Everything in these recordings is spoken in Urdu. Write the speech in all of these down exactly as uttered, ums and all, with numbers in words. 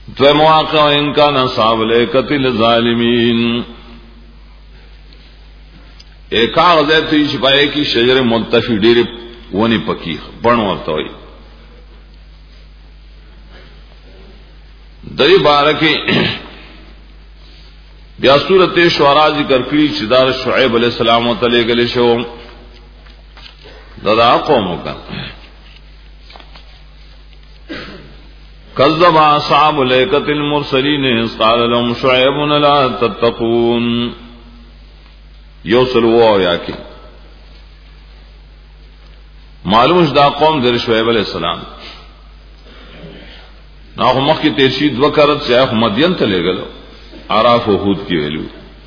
تو مواقع ان کان اصحاب الایکۃ الظالمین ایک کاغذ ته شپای کی شجر ملتفی ډیر ونی پکی بڼ ورته وي دای بارکه بیا سورته شعراء ذکر کړي چې دا شعیب علیہ السلام ته لګل شو دا قوم کا کذب اصحاب الایکۃ المرسلین قال لهم شعیب لا تتقون یوصل و یا کی معلوم دا قوم در شعیب علیہ السلام نو مخ کی ترشید وکړت چې مدین ته لګلو عراف و ہود کی ویلو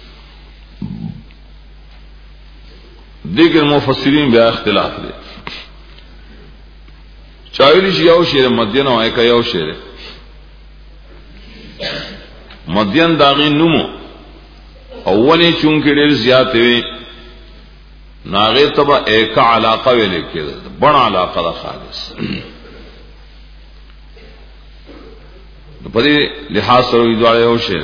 دیگر مفسرین بیا اختلاف دے چاویلی یو شیر مدین او ایک یو شیر مدین داغی نمو اولی چونکہ ډیر زیات وی ناغی تبا ایک علاقہ ویلے کے بڑا علاقہ دا خالص پدی لحاظ سروی دوارے یو شیر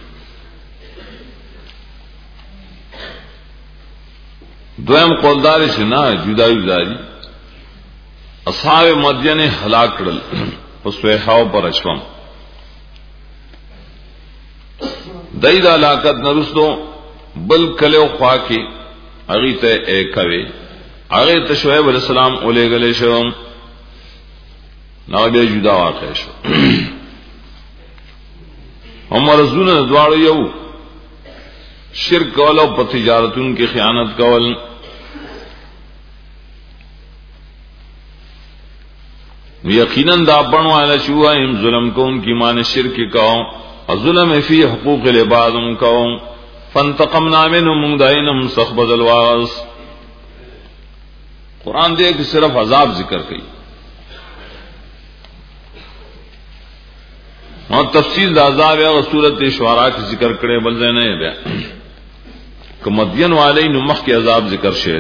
دویم قولدار شنا جدا جدا دی اصحاب مدین ہلاک کړل پس ویحاو پر اشوم دای دا علاقت نرستو بل کلو خوا کی اغی ته ایکوي اغی ته شعیب علیہ السلام اولے گلے شو نو بیا جدا واقع شو عمر زونه دواړو یو شرک کول او په تجارتون کې خیانت کول یقینا دا بڼو علی شوایم ظلم کوم کی مان شرک کاو او ظلم فی حقوق العباد کاو فانتقمنا منهم دینم سخ بدل واس قران دې کې صرف عذاب ذکر کړي او تفصیل د عذاب او سورۃ شعراء کې ذکر کړي بل ځای نه بیا مدین والے نمخ کے عذاب ذکر شعر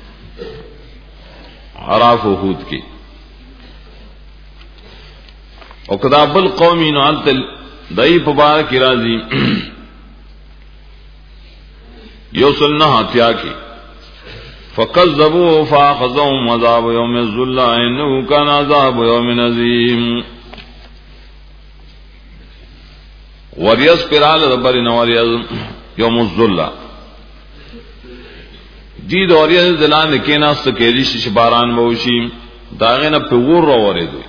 عراف و ہود کی اور کتاب القومی نعت دئی پبار کی راضی یوسلنا ہتھیا کی فکذبوا فاخذهم عذاب یوم الذل انه كان عذاب یوم عظیم وریس پرال ربر نوریز یوم الذل دی دوریه دلان کینا سکیری شش باران موشی داغه نه په ور وریدو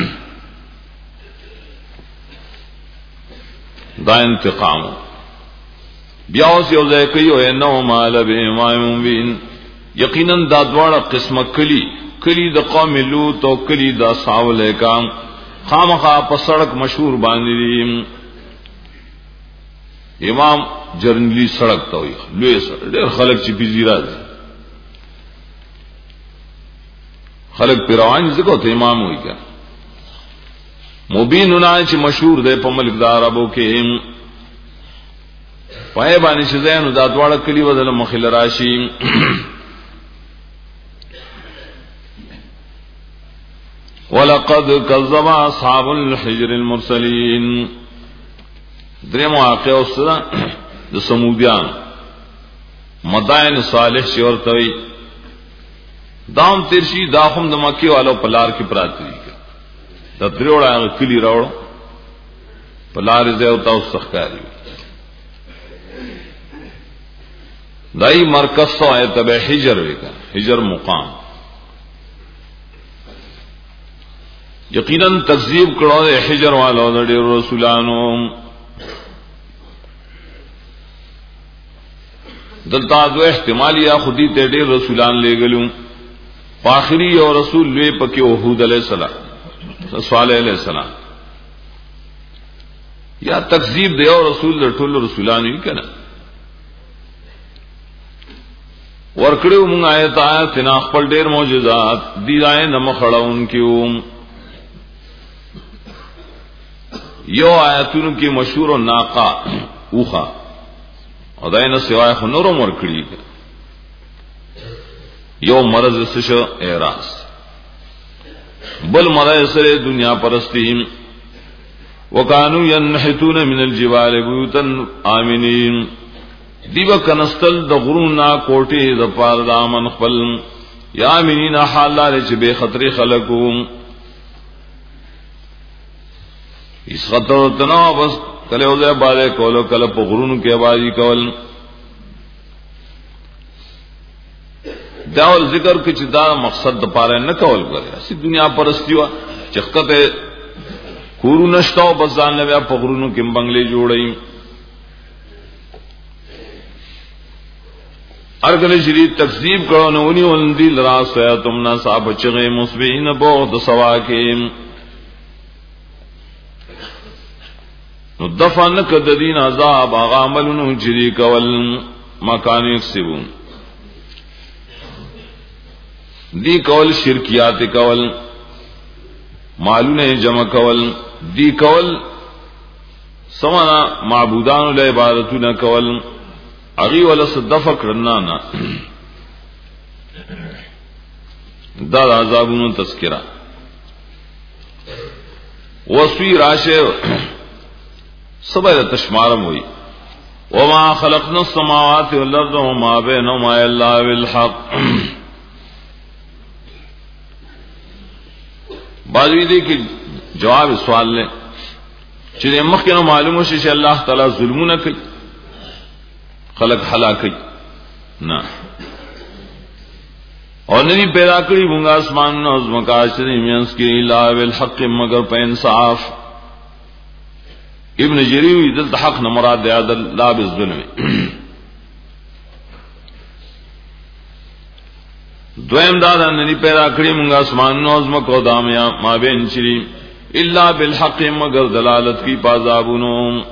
دا انتقام بیا اوس یو ځای کوي او نو مال به امام بین یقینا دا دواړه قسمه کلی کلی د قوم لوط او کلی د اصحاب الیکام خامخا په سړک مشهور باندې امام جرنلی سړک ته وي لوی سړک ډېر خلک چې بيزي راځي خلق پیروان ذکر ته امام ہوئی کیا مبین ہونا چې مشهور دی په ملک د عربو کې پای باندې چې زین د ادواړه کلی ودل مخل راشي ولقد كذب اصحاب الحجر المرسلين دریم واقع اوسره د سمودیان مدائن صالح شورتوي دام ترشی داخم د مکی والو پلار کی پراتی د دریوړه کلی راوړ پلار دې او تاسو سخکاری دای مرکز سو ایت به حجر وکا حجر مقام یقینا تکذیب کړه حجر والو د رسولانو دلته دو احتمال یا خودی ته ډیر رسولان لېګلو آخری اور رسول لوی پکې وحود علیہ السلام صالح علیہ السلام یا تکذیب دی اور رسول د ټول رسولانو یې کنه ورکړو موږ آیت آیت نه خپل ډیر معجزات دی راي نه مخړون کیو یو آیتونو کې مشهور ناقه اوخه او داینه سوای خو نورم ورکړي یو مرض سشو اعراض بل مرض سره دنیا پرستی وکانو ینحتون من الجبال بیوتا آمنین دیو کنستل د غرونا کوټه د پاره د امن خپل یا امنین حال لري چې به خطر خلقو اس خطر تنا بس کله وځه باندې کولو کله په غرونو کې آوازي کول دا ول ذکر کې چې دا مقصد د پاره نه کول غواړي اسی دنیا پرستی وا چخته کورو نشتاو بزان لویا په غرونو کې بنگلې جوړي ارګل شری تکذیب کړو نو ونی ولندی لرا سیا تم نا صاحب چغه مصبین بہت سوا کې نو دفن کد دین عذاب عاملن جری کول مکان یکسبون دی کول شرکیات کول مالونه جمع کول دی کول سمانا معبودان له عبادتونه کول اغي ولا صدفه کرنا نا دا عذابونو تذکرہ وسوی راشه صبر تشمارم ہوئی وما خلقنا السماوات والارض وما بينهما الا بالحق بعضوی دی کہ جواب سوال لیں چیزیں مخینا معلوم ہو شیش اللہ تعالی ظلمو نہ کئی خلق حلاکی نا اور نہیں پیدا کری بونگا اسمان نوز مکاشری مینس کی اللہ بالحق مگر پہ انصاف ابن جریوی دلت حق نمراد عدل لا بالظلم دویم دادا ننی پیدا کری منگا اسمان نوز مکو دامیا ما بین چری الا بالحق مگر دلالت کی پازابونو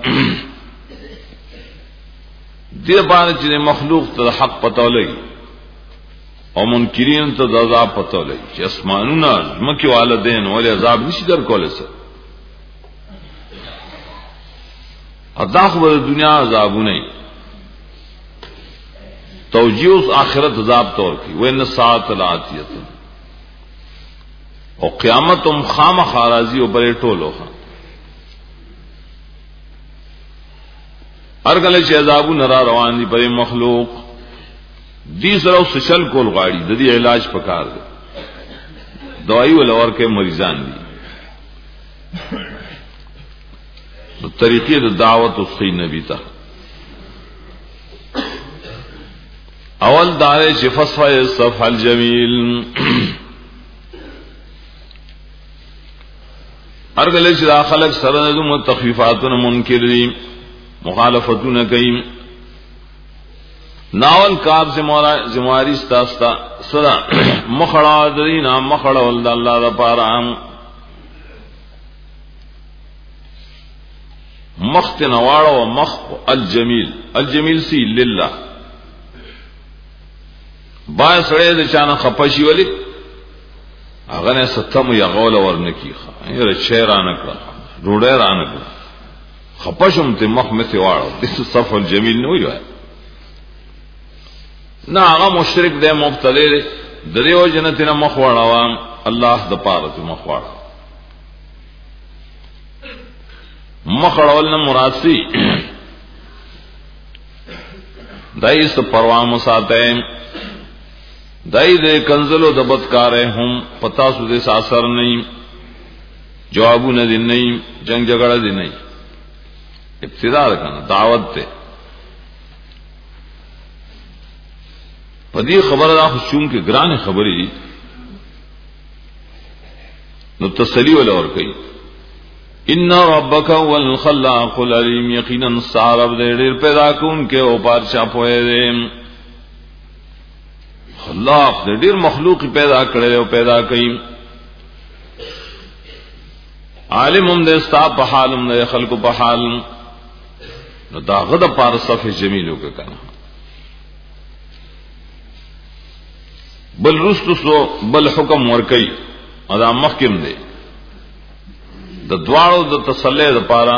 دیر بار چرے مخلوق تا حق پتو لگی اور منکرین تا عذاب پتو لگی چی اسمانونا مکی والدین والی عذاب نشی در کولے سر ادا خبر دنیا عذابو نہیں توجیہ آخرت عذاب طور کی وَإِنَّ السَّاعَةَ لَآتِيَةٌ اور قیامت تم خام خارازی و برے ٹولو خان ہر گلے چھ عذابو نرا روان دی برے مخلوق دی سرو سشل کول غاڑی دی علاج پکار دے دوائی والور کے مریضان دی طریقے دعوت اس کی نبی تا اول دارے فصفہ الصفح الجمیل ارگلے چرا خلق سرنظم و تخفیفاتن منکرین مخالفتون کئیم ناول کار زمواری استاستا سرا مخڑا درینا مخڑا والد اللہ دا پارام مخت نواڑا و مخ الجمیل الجمیل سی للہ با سڑے دے چانا خپشی ولی اغنے ستم یا غول ورنکی خواہ یہ رچے رانکڑا روڑے رانکڑا خپشم تے مخ میں تے واڑا اس صف الجمیل نوئی جو ہے نا آغا مشرک دے مبتلے دے دریو جنتنا مخ واڑا وان اللہ دا پارت مخ واڑا مخڑولنا مراسی دائی اس پروام ساتے دائی دے کنزلو دبتکارے ہم پتا سو دے ساسر نہیں جوابو نہ دن نہیں جنگ جگڑا دن نہیں ابتدا رکھنا دعوت تے پدی خبر دا خشوم کے گران خبری نو تسلی والا اور کئی ان ربک هو الخلاق العلیم یقینا سارب دے ډیر پیدا کون کے او پارچا پوئے دے خلاق دے ډیر مخلوق پیدا کړي او پیدا کړي عالم هم دے ستا په حالم دے خلق په حال نو دا غد پار صف جمیلو کا کنا بل رست سو بل حکم ور کئی ادا محکم دے د دوارو د تسلی د پارا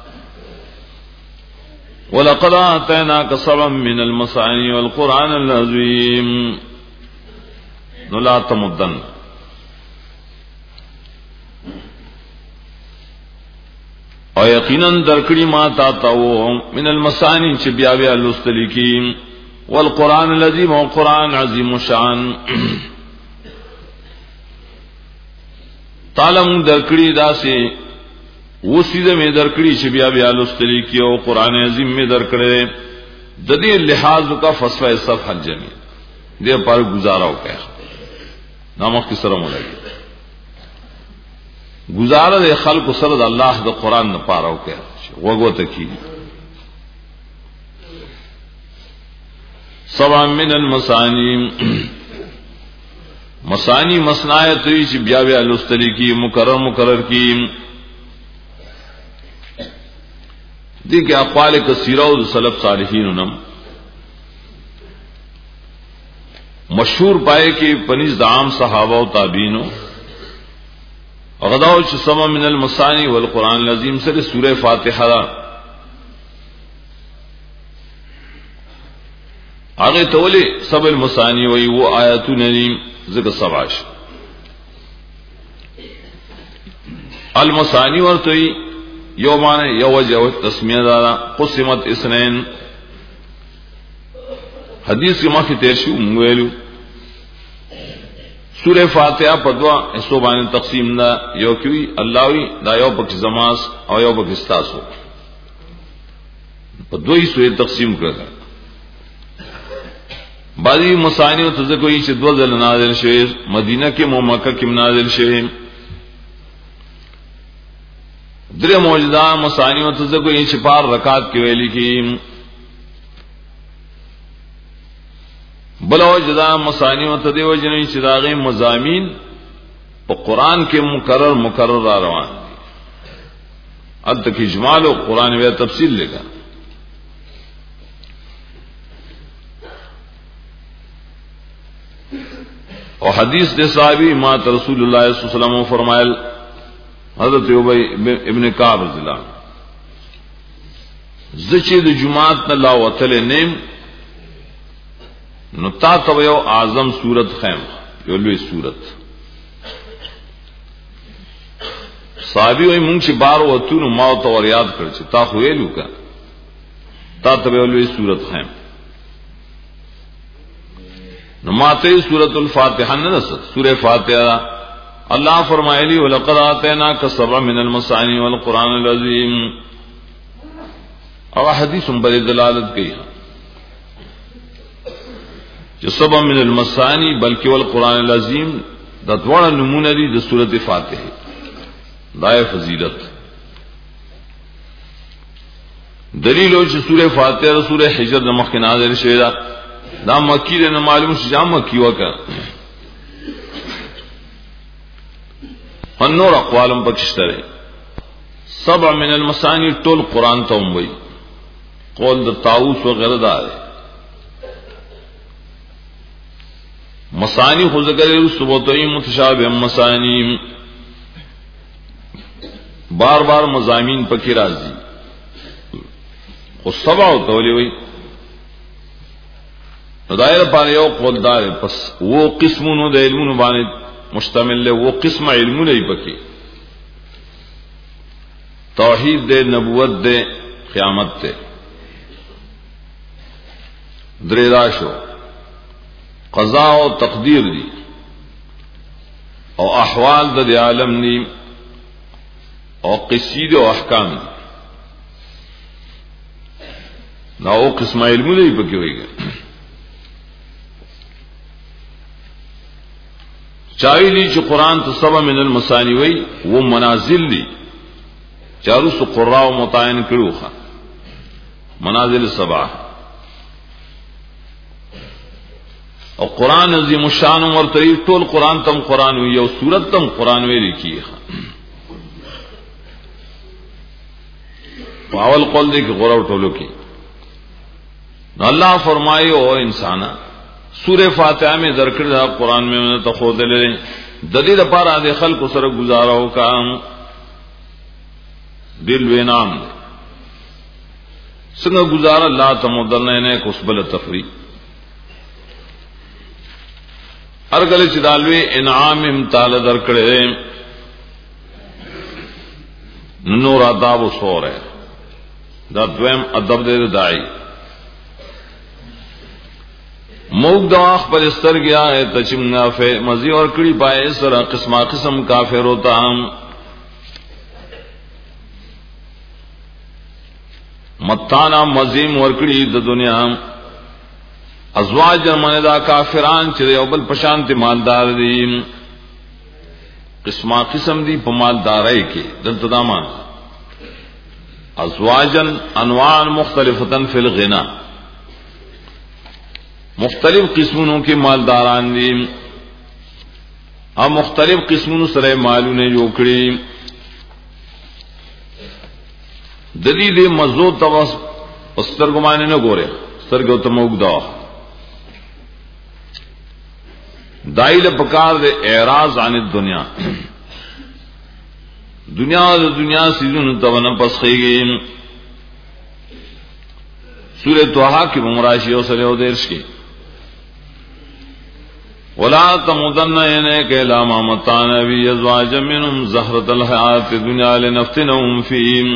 ولقد آتیناک سبعا من المثانی والقرآن العظیم نو لا تمدن او یقینا درکړي ما تا ته من المسانی چې بیا بیا لوستل کی والقران الذي هو قران عظیم الشان تعلم درکړي داسې وسیده می درکړي چې بیا بیا لوستل کی او قران عظیم می درکړي د دې لحاظ کا فصفه صفح الجمیل دې پر گزارا وکړه نامه کی سره مولای گزاره د خلق سره د الله د قران نه پاره وکړه وګو ته کی سبع من المسانی مسانی مسنایت چې بیا بیا لوستل کی مکرر مکرر کی دي کې اقوال کثیره او سلف صالحین نم مشهور پائے کې پنځ د عام صحابه او تابعین غداو چې سما من المسانی والقران العظیم سره سوره فاتحه هغه تولی سب المسانی وی و آیاتونه نیم ذکر سبعش المسانی ورته یو معنی یو وجه تسمیه دارا قسمت اثنين حدیث کې مخکې تیر شو موږ ویلو سورہ فاتحه په دوا حصو باندې تقسیم دا یو کوي الله وی دا you pick زماس O you pick استاسو په دوی سورې تقسیم کړل بعضی مسانی او تذکوی چې دو ځله نازل شوی مدینه کې مو مکه کې نازل شوی درې موجوده مسانی او تذکوی چې پار رکعات کې ویلي کې بلو جدا مسانی او تدیو جنې چې داغه مزامین په قران کې مکرر مکرر را روان دي اد تک اجمال او قران وی تفصیل لگا اور حدیث دے صحابی مات رسول اللہ صلی اللہ علیہ وسلم فرمائل حضرت ابی ابن کعب رضی اللہ زچی د جماعت نہ وتل نیم نو تا تو یو اعظم صورت خیم یو لوی صورت صحابی وای مونږ چې بار وته نو ما تو یاد کړ چې تا خو ویلو کا تا تو یو لوی صورت خیم نماتے سورۃ الفاتحہ نسد سورہ فاتحہ اللہ فرمائے ولقد آتیناک سبع من المثانی والقرآن العظیم اور حدیث بر دلالت کی جو سبع من المثانی بلکہ والقرآن العظیم دا دوڑا نمونہ دی دا سورۃ فاتحہ دائے فضیلت دلیل ہو چې سورہ فاتحہ اور سورہ حجر نمخ کے نازل شوی دا مکی دے نہ معلوم شجاع مکی وکا انور اقوالم پکشترے سبع من المثانی طول قرآن توم وی قول دا طاووس وغیرہ دارے مسانی خود ذکر رسبوتوی متشابہ مسانی بار بار مضامین پکی رازی خود سبع تولی وی دائر پانے یو قول دار پس وہ قسمونو دا علمونو بانے مشتمل لے وہ قسم علمونو ہی پکی توحید دے نبوت دے قیامت دے دریراشو قضاء و تقدیر دی او احوال دا دی عالم دی او قصید و احکام دی نا او قسم علمونو ہی پکی ہوئی گئے چاوی لی چې قرآن ته سبع من المثانی وی وہ منازل لی چارو سو قراء متعین کرو خوا منازل سبع او قرآن عظیم الشان ورطریف طول قرآن تم قرآن وی یو سورت تم قرآن وی لکی اول قول دے کہ غرور ٹولو کی اللہ فرمائے او انسانا سورہ فاتحہ میں ذکر دا قرآن میں انہیں تخود لے دلی دا پارا دے خلق سر گزارا ہو کام دل وینام دے سنگ گزارا اللہ تمدرنے نے کسبل تفریح ارگل چدالوی انعام امتال درکڑے نور آداب و سور ہے دا دویم ادب دے دائی موگ دواخ پر استر گیا ہے تچمنا فے مزی اور کڑی پائے سر قسمہ قسم کافر ہوتا ہم متانا مزیم ورکڑی د دنیا ازواج جرمن دا کافران چرے اوبل پشانت مالدار دی قسمہ قسم دی پا مالدارے کے دلتدامان ازواجن انواع مختلفتن فی الغنا مختلف قسموں کے مالداران دی ہم مختلف قسموں سرے مالو نے جوکڑی دلی دے مزو توس استر گمانے نہ گورے سترگو تموگ دا دائل پکار دے اعراض عن الدنیا دنیا دے دنیا سیزن تبنا پسخی گئی سورہ توحا کی بمراشی و سلح و دیرش کی ولا تمدن عینیک الی ما متعنا به ازواجا منهم زہرۃ الحیات الدنیا لنفتنهم فیہ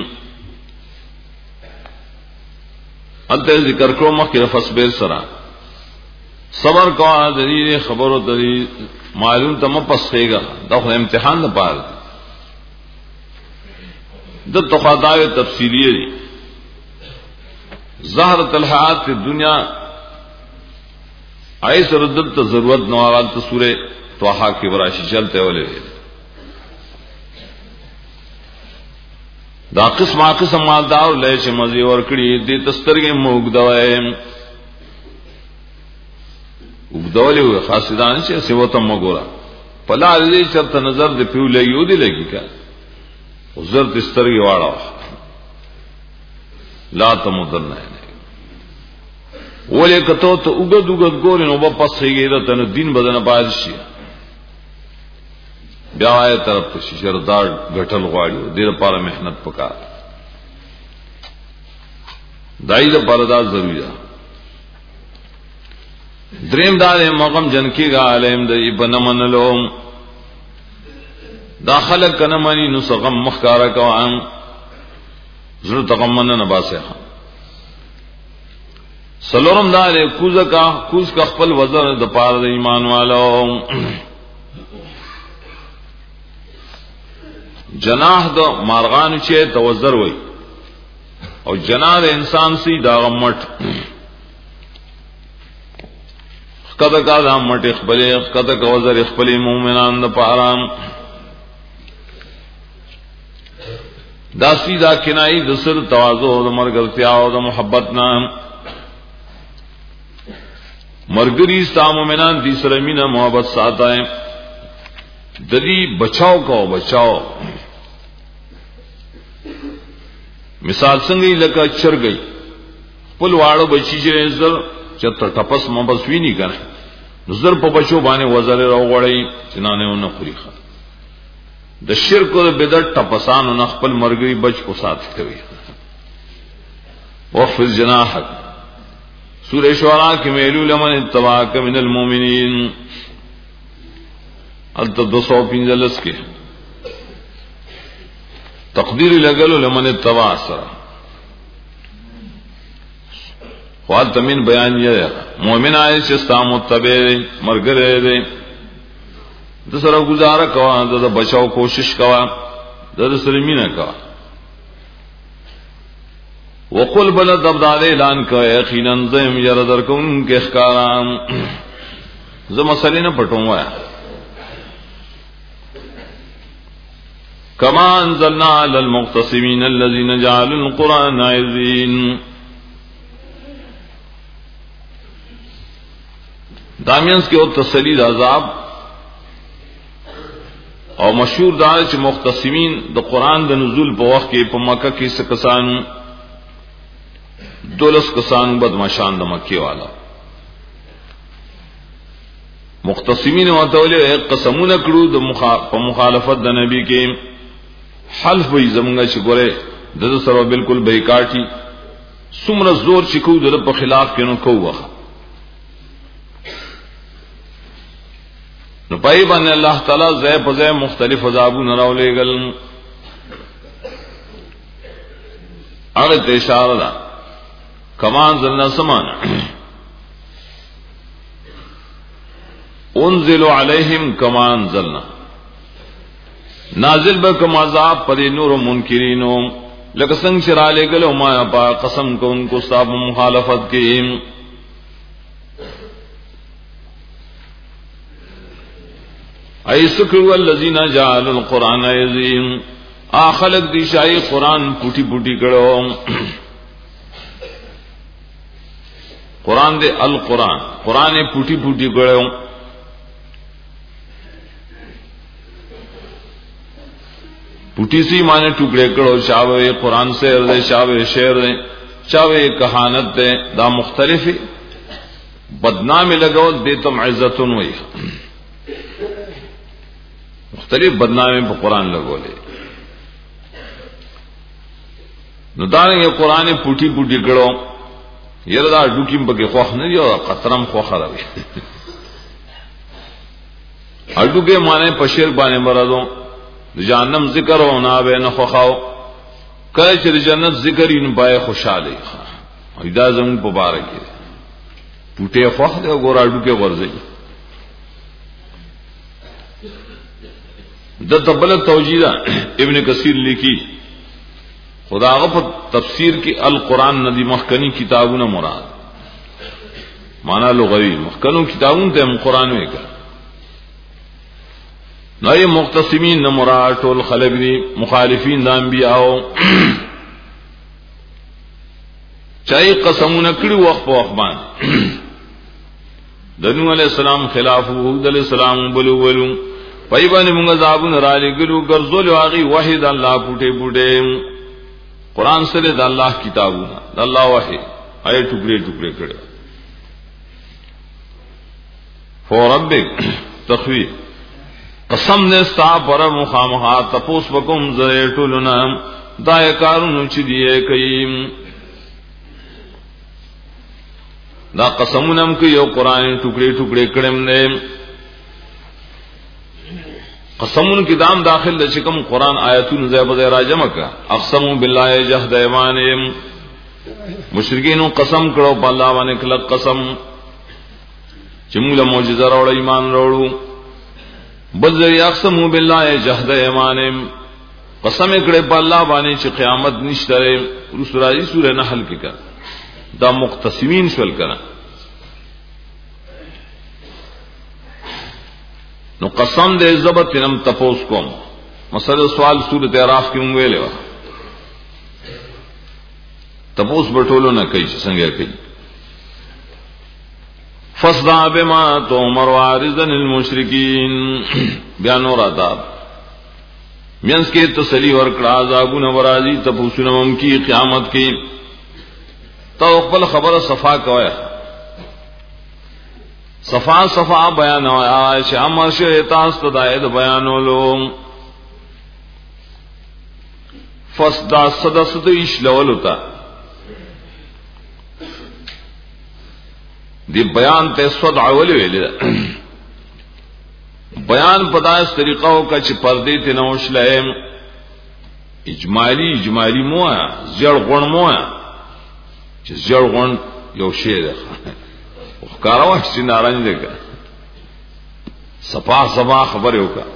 انتے ذکر کرو مخیر فصبر سرا صبر کو دلیل خبر و دلیل معلوم تم پسخے گا دخل امتحان نہ پار د تخاطاوی تفصیلی دی زہرۃ الحیات فی الدنیا ایس ردت ضرورت نوال سورہ توحا کی براشی چلتے والے دا قسم قسم مالدار لے چ مزی اور کڑی دی تسترگے موگ دوائے وګدولې وي خاصدان چې سیو ته مګورا پلا دې چرته نظر دې پیو لګیو دې لګی کا عذر دسترګي واړه لا تمدن نه ولې کته ته وګد وګد ګورې نو په پس هیګه ته دین بدن باز شي بیا آئے طرف ته شردار غټل غواړي دې لپاره مهنت وکړه دای له پردا ضروری ده دریم دار مغم جن کی گا علم د ابن منلوم داخل کنمنی نو سغم مخکارا کوان زړه تغمن نه باسه سلورم دار کوز کا کوز کا خپل وزن د پاره د ایمان والو جناح د مارغان چې توزر وای او جناح د انسان سی دا غمټ کدا کدا مټ خپل کدا کا وزر خپل مومنان د پاره دا سیدا کنائی د سر تواضع او د مرګرتیا او د محبت نام مرګری ستا مومنان دي سره مینا محبت ساتای ددی بچاو کو بچاو مثال څنګه لکه چرګي خپل واړو بچی چې زر چتر ټپس مبس وی نه کنه نظر په بچو باندې وزر راوغړی چنانه ونه خوريخه د شرک او بدعت ټپسان او خپل مرګي بچ کو ساتھ کوي وحفظ جناحك سورہ شعراء کې ویلو لمن اتبعك من المؤمنین الت دو سو پنځلس کې تقدیر لګلو لمن اتبع سره خواهد تمین بیان یہ مومن آئے چستا متبع مرگرے دے دسرا گزارا کوا دا بچاو کوشش کوا دا سلمینہ کوا وقل بلد ابداد اعلان کوا یقینا زیم یردرکن کے اخکارام زم مسئلے نہ پٹوں گا کما انزلنا علی المقتصمین الذین جعلوا القرآن عزین دامینس کے او تسلید عذاب او مشہور دار چ مختصمین د قرآن د نزول په وخت کې په مکه کې سکسان دولس کسان بدمعشان د مکی والا مختصمین او توله قسمونه کړو د مخالفت د نبی کې حلف وي زمونږ چې ګوره د سره بالکل بیکاټي څومره زور چې کو د په خلاف کینو کوه نو پای باندې الله تعالی زې په زې مختلف عذابونه راولېګل هغه ته اشاره ده کمان زلنا سمان انزل علیہم کمان زلنا نازل بکم عذاب پر نور منکرینو لکه څنګه چې را لګلو ما په قسم کو ان کو صاحب مخالفت کی ایسکروا الذین جعلوا القرآن عظیم اخلق دی شای قرآن پوٹی پوٹی کړو قرآن دے القرآن قرآن پوٹی پوٹی کړو پوٹی سی معنی ٹکڑے کړو شاوے قرآن سے دے شاوے شعر دے شاوے کہانت دے دا مختلف بدنام لگاو دیتم عزتن وئی مختلف بدنامے پہ قرآن لگو لے نو دارنگے قرآن پوٹی پوٹی کڑو یہ دا ڈوکیم پکے خوخ نہیں دیو قطرم خوخ روی اڈوکے مانے پشیر بانے مرادو جہنم ذکر ہونا بے نخوخاو کلے چر جنت ذکر ان بائے خوشحالی ایدا زمون پبارکی پوٹے خوخ دے گورا اڈوکے غرزی دا تبل توجیدہ ابن کثیر لکھی خدا غف تفسیر کی القرآن ندی مخکنی کتابوں مراد مانا لغوی مخکنوں کتابوں تے ہم قرآن میں کر نئے مختصمین نہ مراد ٹول خلق دی مخالفین دا انبیاء چاہے قسمون کڑی وقت وقبان دنو علیہ السلام خلاف حود علیہ السلام بلو بلو پایبان موږ عذابون را لګلو ګرځول واغي وحید الله پټه پټه قران سره د الله کتابونه د الله وحی آی ټوکړي ټوکړي کړه فوربک تخوی قسم نے ستا پر مخامخا تپوس وکم زیتلنا دای کارونو چې دی کیم دا قسمونم کې یو قران ټوکړي ټوکړي کړم نه قسمون کی دام داخل دے چکم قرآن آیتون زیب زیرہ جمع کا اقسمو باللہ جہد ایمانیم مشرکینو قسم کرو پا اللہ وانے کلک قسم چمولا موجزہ روڑا ایمان روڑو بلزری اقسمو باللہ جہد ایمانیم قسم اکڑے پا اللہ وانے چی قیامت نشترے رسول راجی سورہ نحل کی کر دا مقتسمین شول کرن نو قسم دے زبط نم تپوس کوم مسئلہ سوال سورت اعراف کی مونږ ویلې و تپوس بټولو نه کوي څنګه کوي فصدع بما تؤمر وعرضا للمشركين بیان اور آداب مینس کے تسلی ورکړه عذابونه ورازي تپوسونه مم کی قیامت کی تو خپل خبر صفا کوي صفا صفا بیان آیا چې امر شه تاسو ته د بیانولو فصدا صدست ایشلول ہوتا دی بیان ته صدع ول ویل بیان پداس طریقو کا چې پردې ته نوښلې اجمالی اجمالی مو زړ غون مو چې زړ غون یو شی ده کاروا چې نارنج دې کا صفا صفا خبر یو کا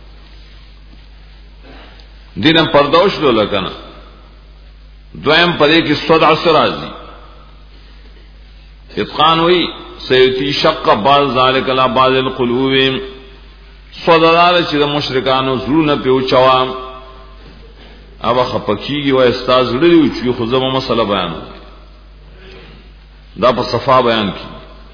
دینم پردوش لو لکنه دویم پدې کې صدع سرازي اتقان وی سیتی شق بعض ذالک لا بعض القلوب صددار چې د مشرکانو زړونه په چوا او خپکیږي او استاد لري چې خو زمو مسله بیان دا په صفا بیان کی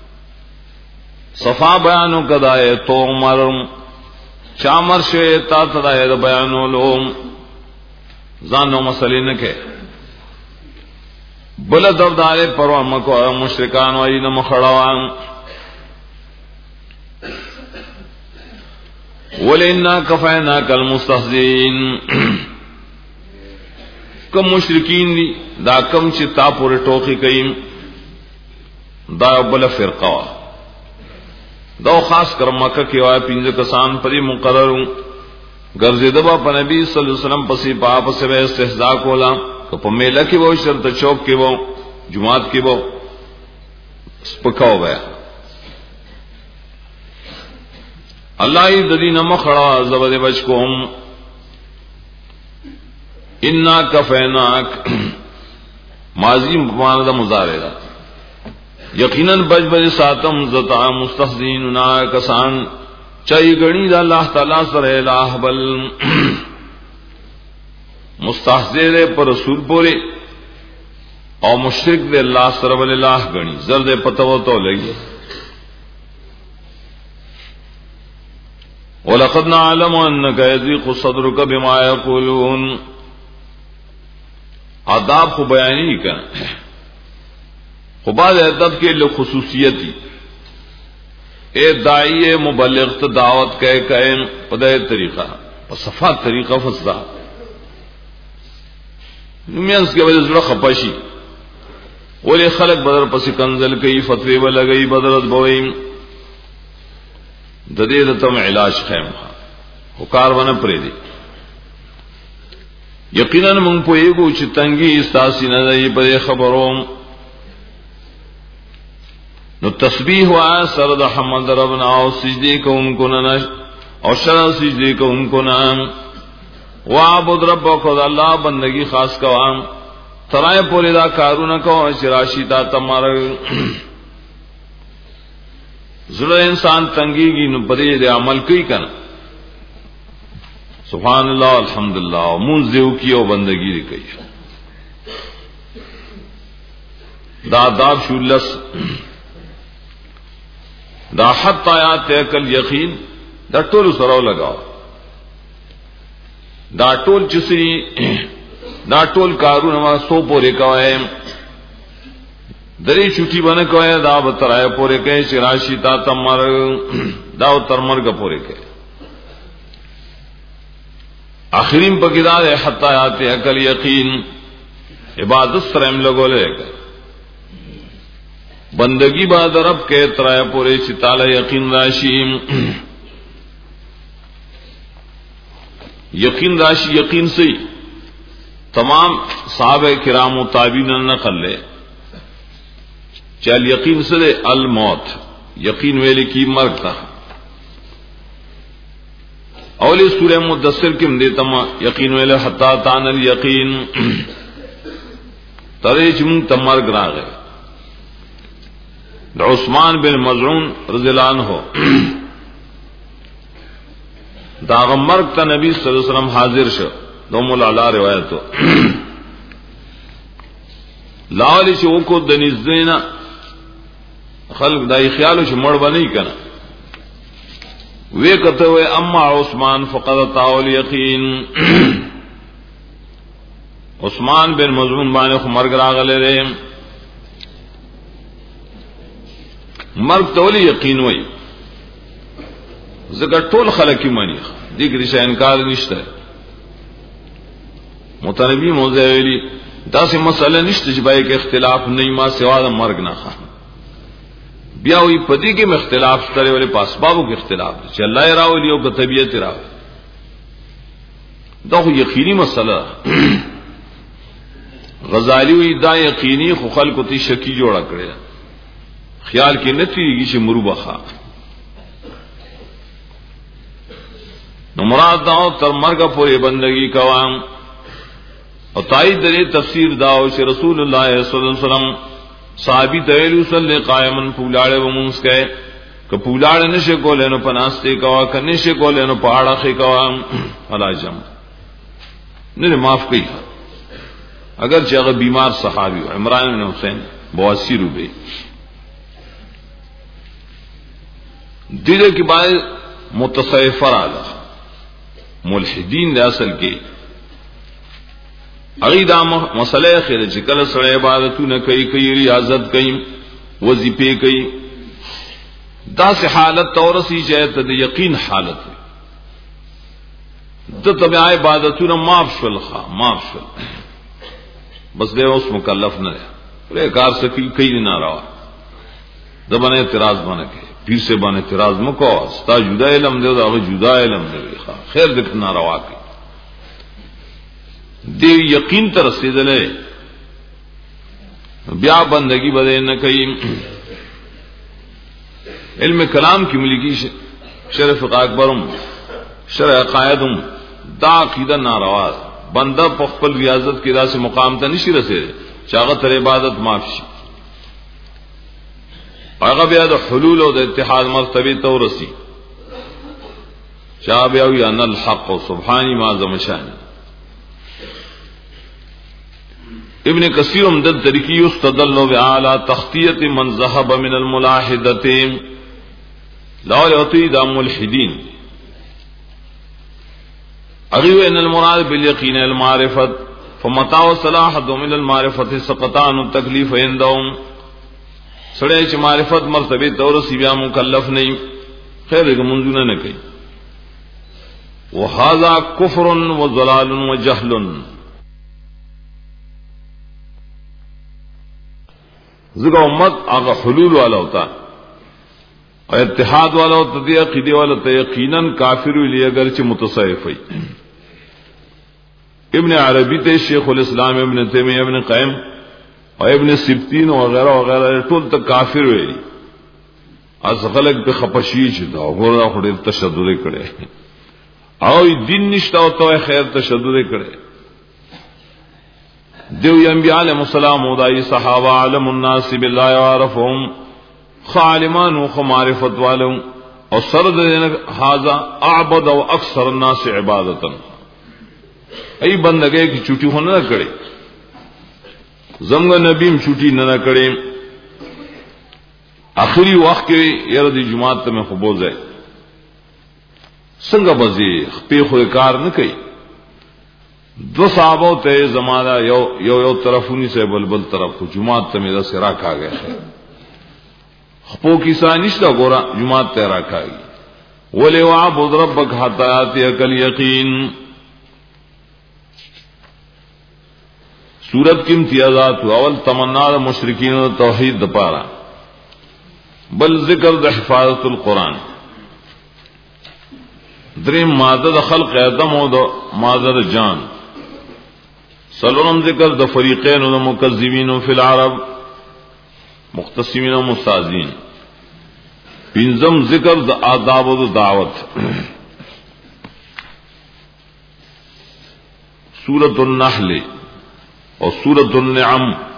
صفا بیانو کدای تو عمر چامر شوی تا تدای بیانو لو ځانو مسلې نه کې بل دردارے پروا مکو مشرکان وائی نہ مخڑوان ولنا کفینا کل مستهزئین کم مشرکین دی دا کم چې تا پورې ټوکی کئ دا بل فرقه دا خاص کر مکه کې وای پنځه کسان پرې مقرر ګرځیدبا په نبی صلی الله علیه وسلم پسې پاپ سره استهزاء کولا کہ په میله کې وو شرط چوک کې وو جمعات کې وو سپکاو بیا الله دې دینه مخړه زبد بچ کوم انا کفیناک ماضی معنا د مضارع ده یقینا بجبر ساتم زتا مستحزنون کسان چای غنی د الله تعالی سره الہ بل مستحزر پر رسول پورے او مشرک دے اللہ سره ول الہ غنی زرد پتو تو لگی ولقد نعلم انك يضيق صدرك بما يقولون آداب کو بیان نہیں کرنا خو بعض ادب کے لوگ خصوصیتی اے داعی مبلغ تو دعوت کہے کہے پدے طریقہ صفات طریقہ فسدا نمیانس کے وجہ سے خپشی ولی خلق بدر پسی کنزل کئی فتوی و لگئی بدرت بوئیم ددید تم علاج خیم خکار ون پرے دی یقیناً منگ پوئیگو چی تنگی استاسی ندائی پر خبروم نو تسبیح ہوا سرد حمد ربنا او سجدے کو ان کو نش او شرع سجدے کو ان کو نام وعبد ربک خود اللہ بندگی خاص کوام ترائے پوری دا کارون کو شراشی تا تمہار ضرور انسان تنگی گی نو پدے دے عمل کئی کنا سبحان اللہ الحمدللہ منزیو کی او بندگی دی کئی دا داب شولس دا حتی آیات کل یقین دا ټول سره لگاو دا ټول چسری دا ټول کارونه ما سو پورې کوي درې چټي باندې کوي دا بترای پورې کوي شراشی تا تمر دا تر مرګ پورې کوي اخرین پکې دا حتی آیات کل یقین عبادت سره هم لګولې بندگی بعد رب کے ترائے پورے چتال یقین راشی یقین راشی یقین سے تمام صحابہ کرام و تابعین نقل لے چل یقین سے الموت یقین ویلے کی مرگ تھا اولی سورہ مدثر کم دیتا ما یقین ویلے حتی تان الیقین تریچ منگ تمرگ را گئے عثمان بن مظعون رضی اللہ عنہ دا مرگ تا نبی صلی اللہ علیہ وسلم حاضر شو دوم العلا روایتو لاولی چه وکو دنیز دینا خلق دای خیالو چه مڑ بنی کنا وی کتوے اما عثمان فقد تاول یقین عثمان بن مظعون بانے خو مرگ راغلے رہے مرگ تولی یقین وئی ذکر ټول خلق کی مانی دیگر سے انکار نشتا ہے متنبی موضع ویلی دا سی مسئلہ نشتا جبائی کے اختلاف نہیں ما سوا دا مرگ نہ خواہ بیا ہوئی پتی کے میں اختلاف سترے والے پاس بابو کے اختلاف چی اللہ راو لیو کا طبیعت راو دا خو یقینی مسئلہ غزالی ہوئی دا یقینی خو خلق تی شکی جوڑا کرے خیال کی نتیجی سے مروبہ خواہ نو مراد داو تر مرگ پوری بندگی کوام اور تائید دے تفسیر داو سے رسول اللہ صلی اللہ علیہ وسلم صحابی تویلو صلی قائمن پولاڑے و منس کہے کہ پولاڑے نشے کو لینو پناستے کوا کہ نشے کو لینو پہاڑا خی کوام علا جم نے معاف کی اگر چاہے بیمار صحابی ہو عمران بن حسین بواسی روبے دیدے کی بات متصیفر آلہ ملحدین دے اصل کے عقیدہ مسئلہ خیر چکل سڑے عبادتوں نے کئی کئی ریاضت کئی وظیفے کئی دا سے حالت تورسی چاہے تو یقین حالت ہے تو تب عبادتوں نے معاف شل خواہ معاف شل بس دے اس مکلف نہ رہے کار سکی کئی نہ رہا دبن اعتراض بنا کے پیر سے بان اعتراض مکو ستا جدا علم دے دا جدا علم دے خیر دکھنا روا کے دی یقین ته رسیدلې بیا بندگی بده نه کوي. علم کلام کی ملکی شرف اکبرم شرع قائدم دا عقیدہ ناروا بندہ په خپل ریاضت کې داسې مقام ته نشي رسیدي چې هغه تر عبادت معاف شي. هغه بیا د حلول او د اتحاد مرتبه ته ورسي. چا بیا وی ان الحق سبحانی ما ذم شان. ابن کثیر مدد طریقی استدل بعلی تخطیت من ذهب من الملاحدة لا يعطي دا ملحدین. اغیو ان المراد بالیقین المعرفت فمتاع صلاح من المعرفت سقطان التکلیف عندهم. سړی چې معرفت مرتبه تور سی بیا مکلف نه خیر دې منځونه نه کوي. وهذا كفر وضلال وجهل. زګه امت هغه حلول والا ہوتا اور اتحاد والا ہوتا دی عقیدے والا ته یقینا کافر ویلی اگر چې متصوف وي. ابن عربی ته شیخ الاسلام ابن تیمیہ ابن قیم اور ابن سبتین وغیرہ وغیرہ ټول ته کافر ویلی. از خلق په خپشی چې دا وګوره خو ډېر تشدد کړي او دین نشته او ته خیر تشدد کړي. دیو انبیاء علیہ السلام او دای صحابه عالم الناس بالله وعرفهم خالمان و معرفت والوں اور سرد هذا اعبد او اکثر الناس عبادتا. ای بندګۍ کی چوټي هونه نه کړي زمغه نبیم چوټي نه نه کړي. اخري وخت کې یره د جمعات ته مخ بوزای څنګه بځي خپې خو کار نه کوي. دو صحابو ته زمانہ یو یو یو طرفونی سے بلبل طرف کو جمعات ته میرا سرا کھا گئے خپو کیسا نشتا گورا جمعات ته را کھائی. ولی وعبد ربک حتی آتیک الیقین. سورت کی امتیازات اول تمنا مشرکین و توحید دپارا بل ذکر د حفاظت القرآن. دریم ماده د خلق ادم او د ماده د جان. سلورم ذکر د فریقین و مکذبین فی العرب مختصمین و مستاذین. پنځم ذکر د آداب و د دعوت. سورۃ النحل اور سورۃ النعم